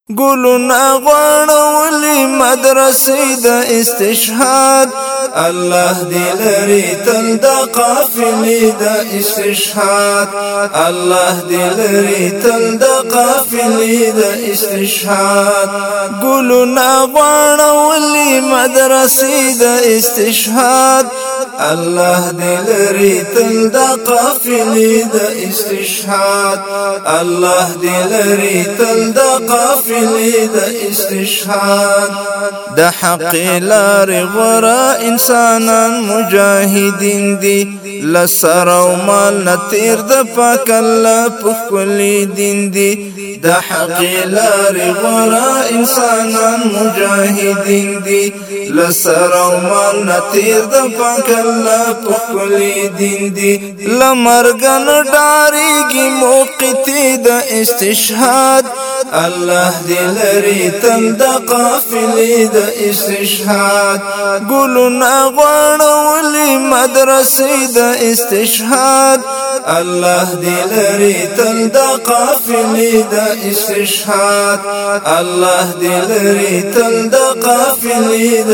ګلونه غوړولي مدرسې د استشهاد الله دې لري تل د قافلې د استشهاد الله دې لري تل د قافلې د استشهاد ګلونه غوړولي مدرسې د استشهاد الله دې لري تل د قافلې د استشهاد الله دې لري تل د قافلې د استشهاد د حق لار غره انسانان مجاهدین دي لسر او مال نتیر د پاک الله په کلی دین دي د حق لار غره انسانان مجاهدین دي لسر او مال نتیر د پاک الله په کلی دین دي لمرګن ډاریږي موقتی د استشهاد الله دې لري تل د قافلې د استشهاد ګلونه غوړولي مدرسې د استشهاد الله دې لري تل د قافلې د استشهاد الله دې لري تل د قافلې د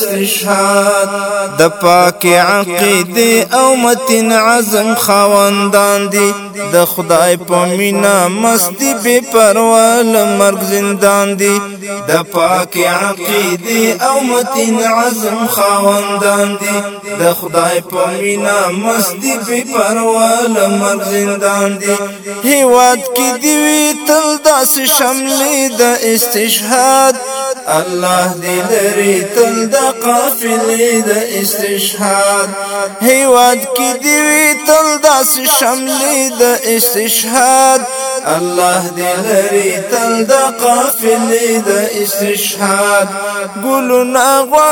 استشهاد د پاک عقیده او متن عزم خواندان دي د خدای په مینا مستی بے پروا مرگ زندان دی د پاک عقیده او متین عزم خواندان دی د خدای په مینا مستی بے پروا مرگ زندان دی هیواد کی دیوی تل داس شملی د استشهاد الله دې لري تل د قافلې د استشهاد هیواد کی دیوی تل داس شملی د استشهاد الله دې لري تل د قافلې د استشهاد ګلونه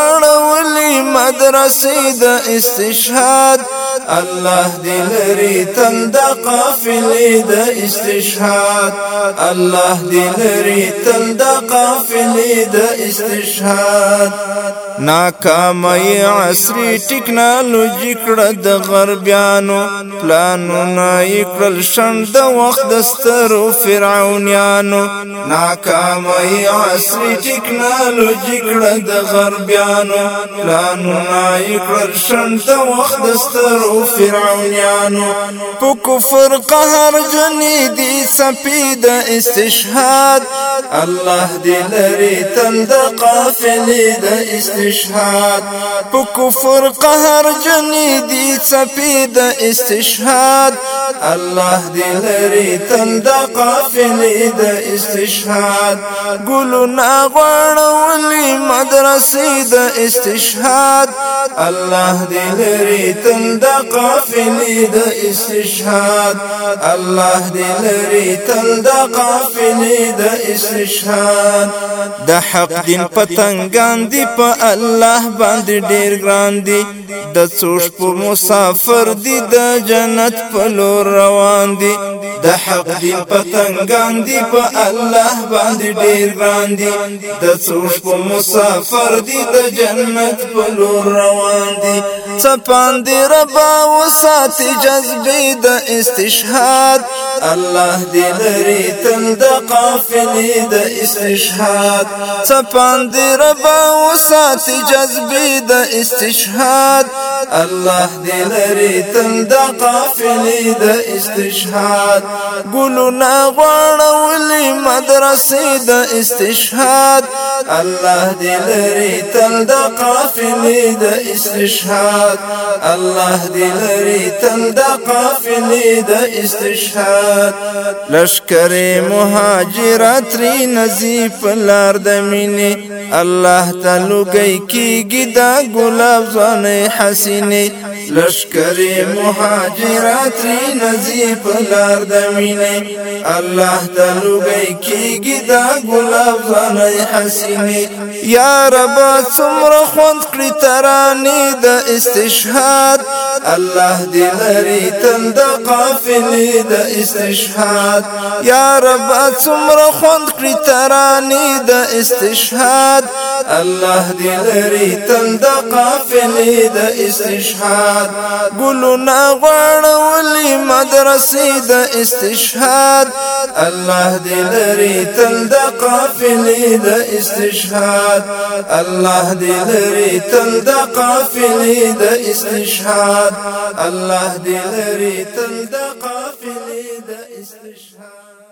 غوړولي مدرسې د استشهاد الله دې لري تل د قافلې د استشهاد الله دې لري تل د قافلې د استشهاد ناکامي عصري ټکنالوژي کړه د غربيانو پلانونه یې کړل شند د وخت د سترو فرعونانو ناکامي عصري ټکنالوژي کړه د غربيانو پلانونه یې کړل شند د وخت د سترو فرعونانو په کفر قهر جنې دي سپید استشهاد الله دې لري تل د قافلې د استشهاد په کفر قهر جنې دي سپید استشهاد الله دې لري تل د قافلې د استشهاد ګلونه غوړولي مدرسې د استشهاد الله دې لري تل د قافلې د استشهاد الله دې لري تل د قافلې د استشهاد د حق دین پتنګان دی په الله باندې ډیر ګران دي د څوش په مسافر دي د جنت په لور روان دي د حق دین پتنګان دی په الله باندې ډیر ګران دي د څوش په مسافر دي د جنت په لور روان دي څپان دي ربا وساتي جذبې د استشهاد الله دې لري تل د قافلې د استشهاد څپان دي ربا وساتي جذبې د استشهاد الله دې لري تل د قافلې د استشهاد ګلونه غوړولي مدرسې د استشهاد الله دې لري تل د قافلې د استشهاد الله دې لري تل د قافلې د استشهاد لشکر مهاجرت ری نزیف لار د مینې الله تعالی گئی کیږي دا ګلاب ځانې حسینې لشکر مهاجرت ری نزیف لار د مینې الله تعالی گئی کیږي دا ګلاب ځانې حسینې یا رب څومره خوند کړی ترانې د استشهاد الله دې لري تل د قافلې د استشهاد یا رب څومره خوند کړی ترانې د استشهاد الله دې لري تل د قافلې د استشهاد ګلونه غوړولي مدرسې د استشهاد الله دې لري تل د قافلې د استشهاد الله دې لري تل د قافلې د استشهاد الله دې لري تل د قافلې د استشهاد